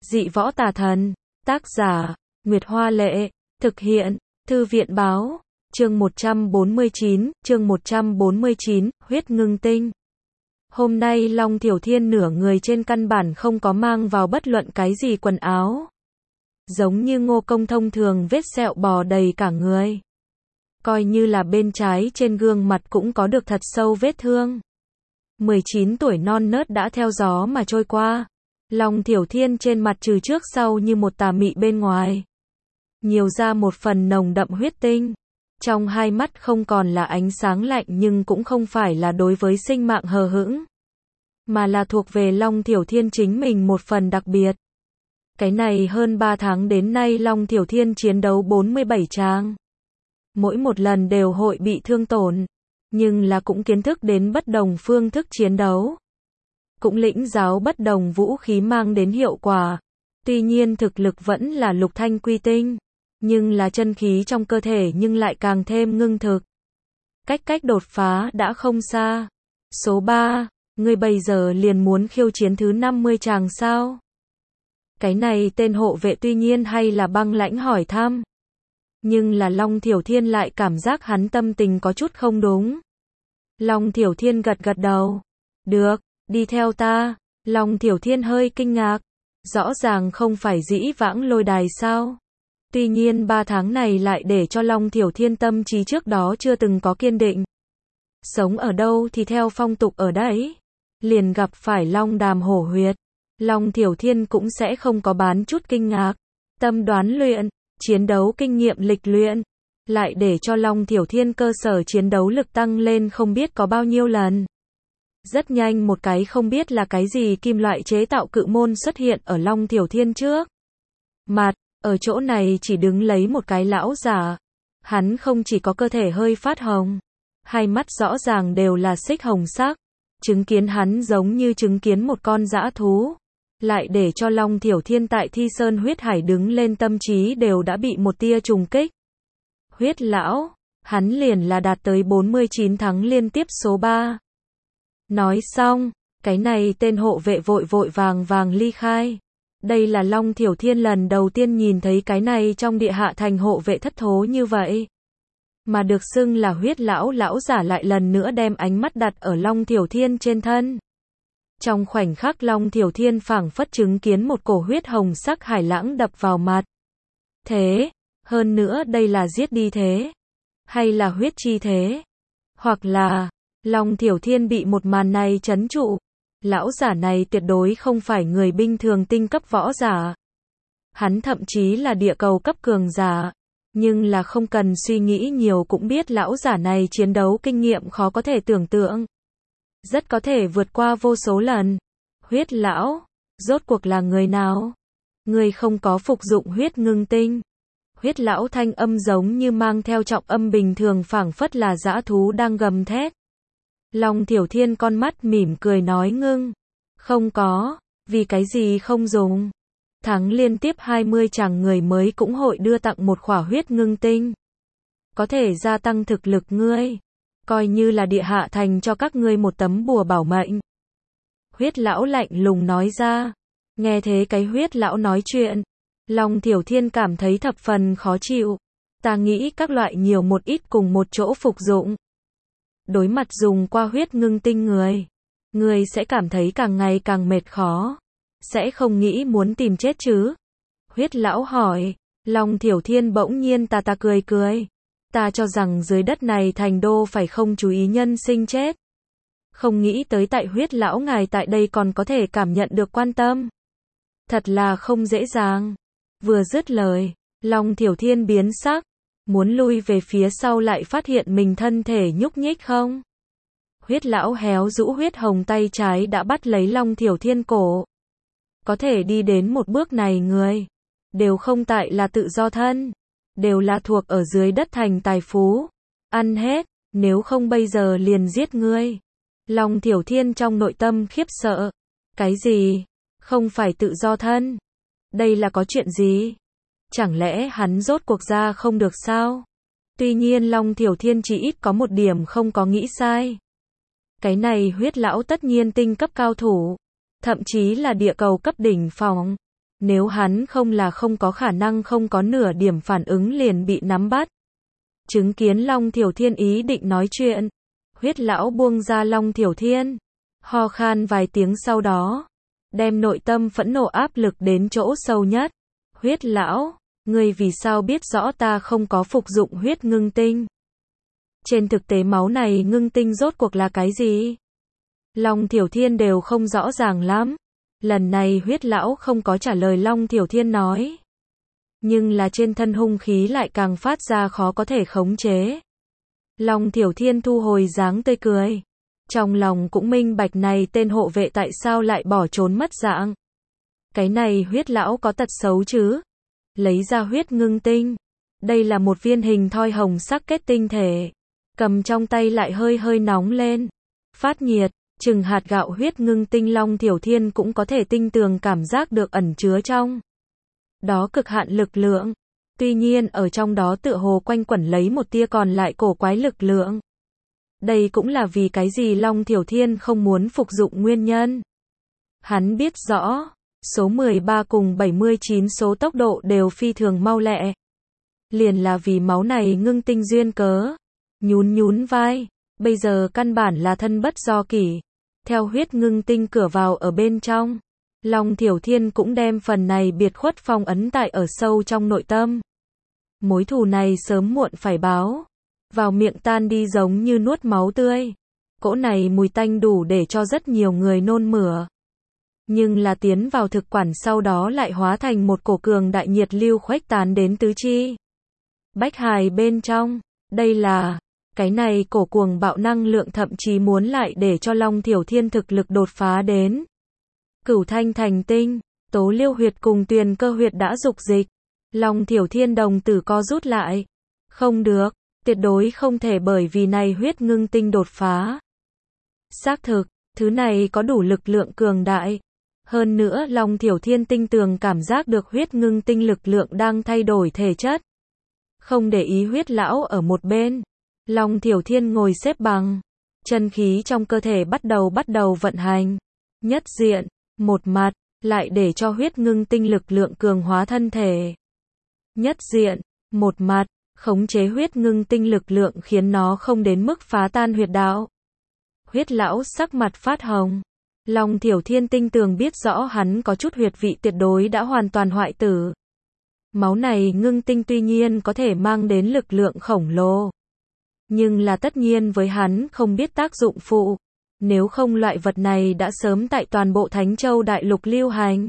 Dị võ tà thần. Tác giả, Nguyệt Hoa Lệ. Thực hiện, Thư viện Báo. Chương 149, huyết ngưng tinh. Hôm nay Long Thiểu Thiên nửa người trên căn bản không có mang vào bất luận cái gì quần áo. Giống như Ngô Công thông thường vết sẹo bò đầy cả người. Coi như là bên trái trên gương mặt cũng có được thật sâu vết thương. 19 tuổi non nớt đã theo gió mà trôi qua. Long Thiểu Thiên trên mặt trừ trước sau như một tà mị bên ngoài. Nhiều ra một phần nồng đậm huyết tinh. Trong hai mắt không còn là ánh sáng lạnh nhưng cũng không phải là đối với sinh mạng hờ hững. Mà là thuộc về Long Thiểu Thiên chính mình một phần đặc biệt. Cái này hơn 3 tháng đến nay Long Thiểu Thiên chiến đấu 47 trang. Mỗi một lần đều hội bị thương tổn. Nhưng là cũng kiến thức đến bất đồng phương thức chiến đấu. Cũng lĩnh giáo bất đồng vũ khí mang đến hiệu quả. Tuy nhiên thực lực vẫn là lục thanh quy tinh. Nhưng là chân khí trong cơ thể nhưng lại càng thêm ngưng thực. Cách đột phá đã không xa. Số 3, ngươi bây giờ liền muốn khiêu chiến thứ 50 chàng sao? Cái này tên hộ vệ tuy nhiên hay là băng lãnh hỏi thăm. Nhưng là Long Thiểu Thiên lại cảm giác hắn tâm tình có chút không đúng. Long Thiểu Thiên gật đầu. Được, đi theo ta. Long Thiểu Thiên hơi kinh ngạc. Rõ ràng không phải dĩ vãng lôi đài sao? Tuy nhiên 3 tháng này lại để cho Long Thiểu Thiên tâm trí trước đó chưa từng có kiên định. Sống ở đâu thì theo phong tục ở đấy. Liền gặp phải Long Đàm hổ huyệt. Long Thiểu Thiên cũng sẽ không có bán chút kinh ngạc. Tâm đoán luyện, chiến đấu kinh nghiệm lịch luyện. Lại để cho Long Thiểu Thiên cơ sở chiến đấu lực tăng lên không biết có bao nhiêu lần. Rất nhanh một cái không biết là cái gì kim loại chế tạo cự môn xuất hiện ở Long Thiểu Thiên trước. Mặt, ở chỗ này chỉ đứng lấy một cái lão giả. Hắn không chỉ có cơ thể hơi phát hồng. Hai mắt rõ ràng đều là xích hồng sắc. Chứng kiến hắn giống như chứng kiến một con dã thú. Lại để cho Long Thiểu Thiên tại Thi Sơn huyết hải đứng lên tâm trí đều đã bị một tia trùng kích. Huyết lão, hắn liền là đạt tới 49 tháng liên tiếp số 3. Nói xong, cái này tên hộ vệ vội vàng ly khai. Đây là Long Thiểu Thiên lần đầu tiên nhìn thấy cái này trong địa hạ thành hộ vệ thất thố như vậy. Mà được xưng là huyết lão lão giả lại lần nữa đem ánh mắt đặt ở Long Thiểu Thiên trên thân. Trong khoảnh khắc Long Thiểu Thiên phảng phất chứng kiến một cổ huyết hồng sắc hải lãng đập vào mặt. Thế, hơn nữa đây là giết đi thế, hay là huyết chi thế, hoặc là, Long Thiểu Thiên bị một màn này trấn trụ. Lão giả này tuyệt đối không phải người bình thường tinh cấp võ giả. Hắn thậm chí là địa cầu cấp cường giả. Nhưng là không cần suy nghĩ nhiều cũng biết lão giả này chiến đấu kinh nghiệm khó có thể tưởng tượng. Rất có thể vượt qua vô số lần. Huyết lão, rốt cuộc là người nào? Người không có phục dụng huyết ngưng tinh. Huyết lão thanh âm giống như mang theo trọng âm bình thường phảng phất là dã thú đang gầm thét. Long Thiểu Thiên con mắt mỉm cười nói ngưng. Không có, vì cái gì không dùng. Thắng liên tiếp 20 chàng người mới cũng hội đưa tặng một khỏa huyết ngưng tinh. Có thể gia tăng thực lực ngươi. Coi như là địa hạ thành cho các ngươi một tấm bùa bảo mệnh. Huyết lão lạnh lùng nói ra. Nghe thế cái huyết lão nói chuyện. Long Thiểu Thiên cảm thấy thập phần khó chịu. Ta nghĩ các loại nhiều một ít cùng một chỗ phục dụng. Đối mặt dùng qua huyết ngưng tinh người sẽ cảm thấy càng ngày càng mệt khó. Sẽ không nghĩ muốn tìm chết chứ? Huyết lão hỏi. Long Thiểu Thiên bỗng nhiên ta cười. Ta cho rằng dưới đất này thành đô phải không chú ý nhân sinh chết. Không nghĩ tới tại huyết lão ngài tại đây còn có thể cảm nhận được quan tâm. Thật là không dễ dàng. Vừa dứt lời, Long Thiểu Thiên biến sắc. Muốn lui về phía sau lại phát hiện mình thân thể nhúc nhích không. Huyết lão héo rũ huyết hồng tay trái đã bắt lấy Long Thiểu Thiên cổ. Có thể đi đến một bước này người. Đều không tại là tự do thân. Đều là thuộc ở dưới đất thành tài phú. Ăn hết, nếu không bây giờ liền giết ngươi. Long Thiểu Thiên trong nội tâm khiếp sợ. Cái gì? Không phải tự do thân. Đây là có chuyện gì? Chẳng lẽ hắn rốt cuộc ra không được sao? Tuy nhiên Long Thiểu Thiên chỉ ít có một điểm không có nghĩ sai. Cái này huyết lão tất nhiên tinh cấp cao thủ. Thậm chí là địa cầu cấp đỉnh phong. Nếu hắn không có khả năng không có nửa điểm phản ứng liền bị nắm bắt. Chứng kiến Long Thiểu Thiên ý định nói chuyện, Huyết lão buông ra Long Thiểu Thiên, ho khan vài tiếng sau đó, đem nội tâm phẫn nộ áp lực đến chỗ sâu nhất. Huyết lão, ngươi vì sao biết rõ ta không có phục dụng huyết ngưng tinh? Trên thực tế máu này ngưng tinh rốt cuộc là cái gì? Long Thiểu Thiên đều không rõ ràng lắm. Lần này Huyết lão không có trả lời Long Thiểu Thiên nói. Nhưng là trên thân hung khí lại càng phát ra khó có thể khống chế. Long Thiểu Thiên thu hồi dáng tươi cười. Trong lòng cũng minh bạch này tên hộ vệ tại sao lại bỏ trốn mất dạng. Cái này Huyết lão có tật xấu chứ? Lấy ra huyết ngưng tinh. Đây là một viên hình thoi hồng sắc kết tinh thể. Cầm trong tay lại hơi hơi nóng lên. Phát nhiệt, chừng hạt gạo huyết ngưng tinh Long Thiểu Thiên cũng có thể tinh tường cảm giác được ẩn chứa trong đó cực hạn lực lượng. Tuy nhiên ở trong đó tựa hồ quanh quẩn lấy một tia còn lại cổ quái lực lượng. Đây cũng là vì cái gì Long Thiểu Thiên không muốn phục dụng nguyên nhân. Hắn biết rõ, số 13 cùng 79 số tốc độ đều phi thường mau lẹ. Liền là vì máu này ngưng tinh duyên cớ. Nhún vai, bây giờ căn bản là thân bất do kỷ. Theo huyết ngưng tinh cửa vào ở bên trong, Long Thiểu Thiên cũng đem phần này biệt khuất phong ấn tại ở sâu trong nội tâm. Mối thù này sớm muộn phải báo. Vào miệng tan đi giống như nuốt máu tươi. Cỗ này mùi tanh đủ để cho rất nhiều người nôn mửa. Nhưng là tiến vào thực quản sau đó lại hóa thành một cổ cường đại nhiệt lưu khuếch tán đến tứ chi. Bách hài bên trong, đây là, cái này cổ cuồng bạo năng lượng thậm chí muốn lại để cho Long Thiểu Thiên thực lực đột phá đến. Cửu thanh thành tinh, Tố Liêu huyệt cùng Tuyền Cơ huyệt đã dục dịch. Long Thiểu Thiên đồng tử co rút lại. Không được, tuyệt đối không thể bởi vì này huyết ngưng tinh đột phá. Xác thực, thứ này có đủ lực lượng cường đại. Hơn nữa Long Thiểu Thiên tinh tường cảm giác được huyết ngưng tinh lực lượng đang thay đổi thể chất. Không để ý Huyết lão ở một bên. Long Thiểu Thiên ngồi xếp bằng. Chân khí trong cơ thể bắt đầu vận hành. Nhất diện, một mặt, lại để cho huyết ngưng tinh lực lượng cường hóa thân thể. Nhất diện, một mặt, khống chế huyết ngưng tinh lực lượng khiến nó không đến mức phá tan huyệt đạo. Huyết lão sắc mặt phát hồng. Long Thiểu Thiên tinh tường biết rõ hắn có chút huyệt vị tuyệt đối đã hoàn toàn hoại tử. Máu này ngưng tinh tuy nhiên có thể mang đến lực lượng khổng lồ. Nhưng là tất nhiên với hắn không biết tác dụng phụ. Nếu không loại vật này đã sớm tại toàn bộ Thánh Châu Đại Lục lưu hành.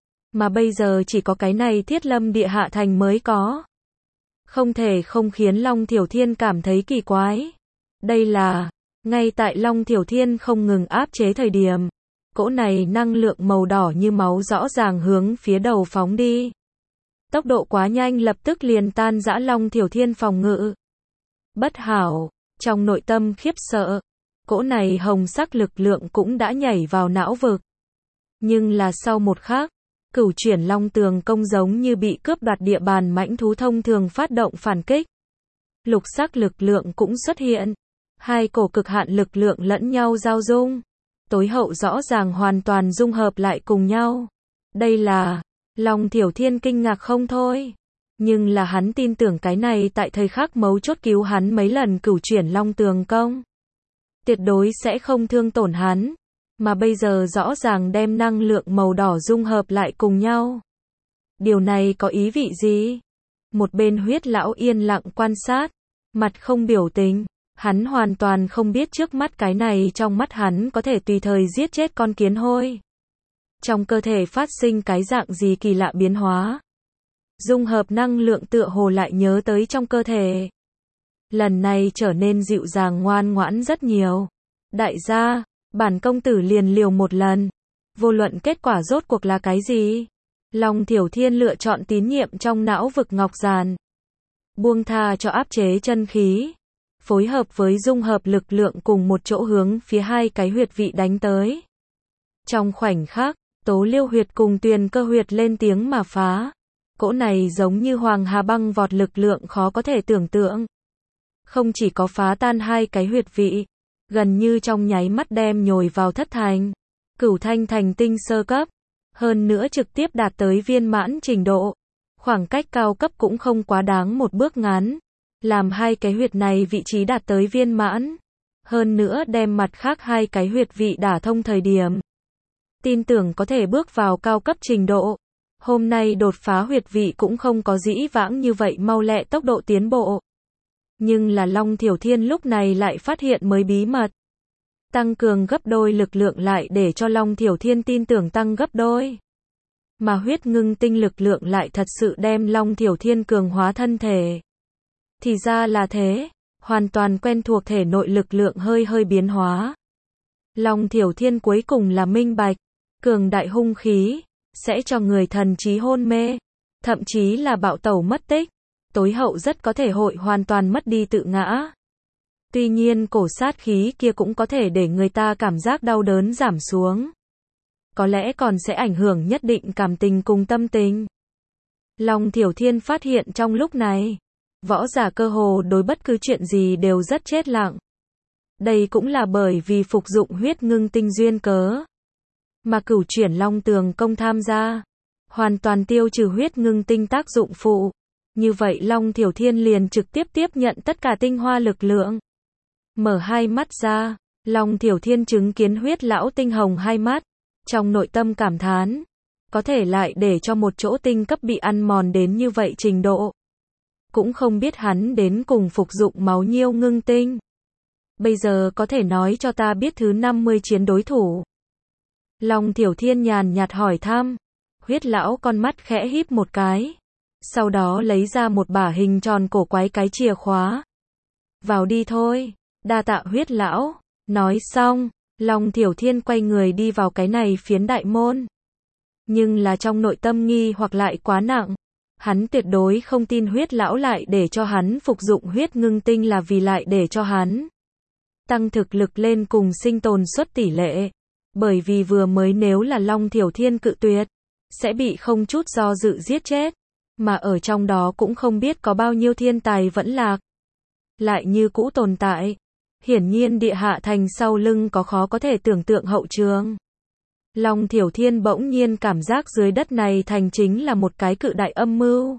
Mà bây giờ chỉ có cái này Thiết Lâm Địa Hạ Thành mới có. Không thể không khiến Long Thiểu Thiên cảm thấy kỳ quái. Đây là, ngay tại Long Thiểu Thiên không ngừng áp chế thời điểm. Cỗ này năng lượng màu đỏ như máu rõ ràng hướng phía đầu phóng đi. Tốc độ quá nhanh lập tức liền tan rã Long Thiểu Thiên phòng ngự. Bất hảo, trong nội tâm khiếp sợ. Cỗ này hồng sắc lực lượng cũng đã nhảy vào não vực. Nhưng là sau một khắc, Cửu Chuyển Long Tường công giống như bị cướp đoạt địa bàn mãnh thú thông thường phát động phản kích. Lục sắc lực lượng cũng xuất hiện. Hai cổ cực hạn lực lượng lẫn nhau giao dung. Tối hậu rõ ràng hoàn toàn dung hợp lại cùng nhau. Đây là, Long Thiểu Thiên kinh ngạc không thôi. Nhưng là hắn tin tưởng cái này tại thời khắc mấu chốt cứu hắn mấy lần Cửu Chuyển Long Tường công. Tuyệt đối sẽ không thương tổn hắn. Mà bây giờ rõ ràng đem năng lượng màu đỏ dung hợp lại cùng nhau. Điều này có ý vị gì? Một bên Huyết lão yên lặng quan sát. Mặt không biểu tình. Hắn hoàn toàn không biết trước mắt cái này trong mắt hắn có thể tùy thời giết chết con kiến hôi. Trong cơ thể phát sinh cái dạng gì kỳ lạ biến hóa. Dung hợp năng lượng tựa hồ lại nhớ tới trong cơ thể. Lần này trở nên dịu dàng ngoan ngoãn rất nhiều. Đại gia, bản công tử liền liều một lần. Vô luận kết quả rốt cuộc là cái gì? Long Thiểu Thiên lựa chọn tín nhiệm trong não vực ngọc giàn. Buông tha cho áp chế chân khí. Phối hợp với dung hợp lực lượng cùng một chỗ hướng phía hai cái huyệt vị đánh tới. Trong khoảnh khắc, Tố Liêu huyệt cùng Tuyền Cơ huyệt lên tiếng mà phá. Cỗ này giống như hoàng hà băng vọt lực lượng khó có thể tưởng tượng. Không chỉ có phá tan hai cái huyệt vị, gần như trong nháy mắt đem nhồi vào thất thành. Cửu thanh thành tinh sơ cấp. hơn nữa trực tiếp đạt tới viên mãn trình độ. Khoảng cách cao cấp cũng không quá đáng một bước ngắn. Làm hai cái huyệt này vị trí đạt tới viên mãn. Hơn nữa đem mặt khác hai cái huyệt vị đả thông thời điểm. Tin tưởng có thể bước vào cao cấp trình độ. Hôm nay đột phá huyệt vị cũng không có dĩ vãng như vậy mau lẹ tốc độ tiến bộ. Nhưng là Long Thiểu Thiên lúc này lại phát hiện mới bí mật. Tăng cường gấp đôi lực lượng lại để cho Long Thiểu Thiên tin tưởng tăng gấp đôi. Mà huyết ngưng tinh lực lượng lại thật sự đem Long Thiểu Thiên cường hóa thân thể. Thì ra là thế, hoàn toàn quen thuộc thể nội lực lượng hơi hơi biến hóa. Long Thiểu Thiên cuối cùng là minh bạch, cường đại hung khí, sẽ cho người thần trí hôn mê, thậm chí là bạo tẩu mất tích, tối hậu rất có thể hội hoàn toàn mất đi tự ngã. Tuy nhiên cổ sát khí kia cũng có thể để người ta cảm giác đau đớn giảm xuống. Có lẽ còn sẽ ảnh hưởng nhất định cảm tình cùng tâm tình. Long Thiểu Thiên phát hiện trong lúc này, võ giả cơ hồ đối bất cứ chuyện gì đều rất chết lặng. Đây cũng là bởi vì phục dụng huyết ngưng tinh duyên cớ. Mà Cửu Chuyển Long Tường công tham gia, hoàn toàn tiêu trừ huyết ngưng tinh tác dụng phụ. Như vậy Long Thiểu Thiên liền trực tiếp tiếp nhận tất cả tinh hoa lực lượng. Mở hai mắt ra, Long Thiểu Thiên chứng kiến huyết lão tinh hồng hai mắt, trong nội tâm cảm thán, có thể lại để cho một chỗ tinh cấp bị ăn mòn đến như vậy trình độ. Cũng không biết hắn đến cùng phục dụng máu nhiêu ngưng tinh. Bây giờ có thể nói cho ta biết thứ 50 chiến đối thủ. Long Thiểu Thiên nhàn nhạt hỏi thăm, huyết lão con mắt khẽ híp một cái. Sau đó lấy ra một bả hình tròn cổ quái cái chìa khóa. Vào đi thôi, đa tạ huyết lão. Nói xong, Long Thiểu Thiên quay người đi vào cái này phiến đại môn. Nhưng là trong nội tâm nghi hoặc lại quá nặng. Hắn tuyệt đối không tin huyết lão lại để cho hắn phục dụng huyết ngưng tinh là vì lại để cho hắn tăng thực lực lên cùng sinh tồn suất tỷ lệ. Bởi vì vừa mới nếu là Long Thiểu Thiên cự tuyệt, sẽ bị không chút do dự giết chết. Mà ở trong đó cũng không biết có bao nhiêu thiên tài vẫn lạc. Lại như cũ tồn tại. Hiển nhiên địa hạ thành sau lưng có khó có thể tưởng tượng hậu trường. Long Thiểu Thiên bỗng nhiên cảm giác dưới đất này thành chính là một cái cự đại âm mưu.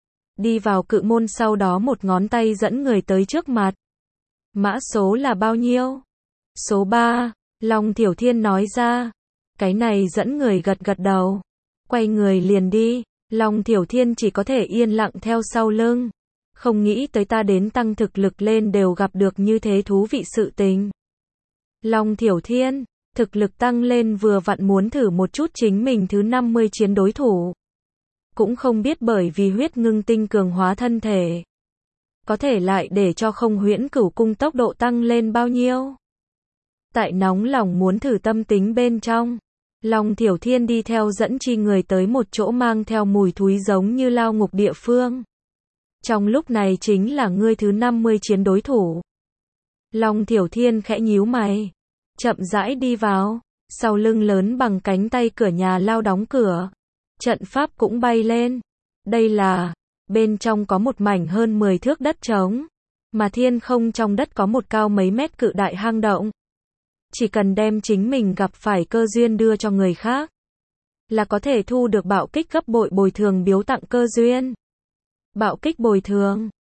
Đi vào cự môn sau đó một ngón tay dẫn người tới trước mặt. Mã số là bao nhiêu? Số 3, Long Thiểu Thiên nói ra. Cái này dẫn người gật gật đầu. Quay người liền đi. Long Thiểu Thiên chỉ có thể yên lặng theo sau lưng. Không nghĩ tới ta đến tăng thực lực lên đều gặp được như thế thú vị sự tình. Long Thiểu Thiên, thực lực tăng lên vừa vặn muốn thử một chút chính mình thứ 50 chiến đối thủ. Cũng không biết bởi vì huyết ngưng tinh cường hóa thân thể. Có thể lại để cho không huyễn cửu cung tốc độ tăng lên bao nhiêu. Tại nóng lòng muốn thử tâm tính bên trong. Long Thiểu Thiên đi theo dẫn chi người tới một chỗ mang theo mùi thúi giống như lao ngục địa phương. Trong lúc này chính là ngươi thứ 50 chiến đối thủ. Long Thiểu Thiên khẽ nhíu mày. Chậm rãi đi vào. Sau lưng lớn bằng cánh tay cửa nhà lao đóng cửa. Trận pháp cũng bay lên. Đây là, bên trong có một mảnh hơn 10 thước đất trống. Mà thiên không trong đất có một cao mấy mét cự đại hang động. Chỉ cần đem chính mình gặp phải cơ duyên đưa cho người khác. Là có thể thu được bạo kích gấp bội bồi thường biếu tặng cơ duyên. Bạo kích bồi thường.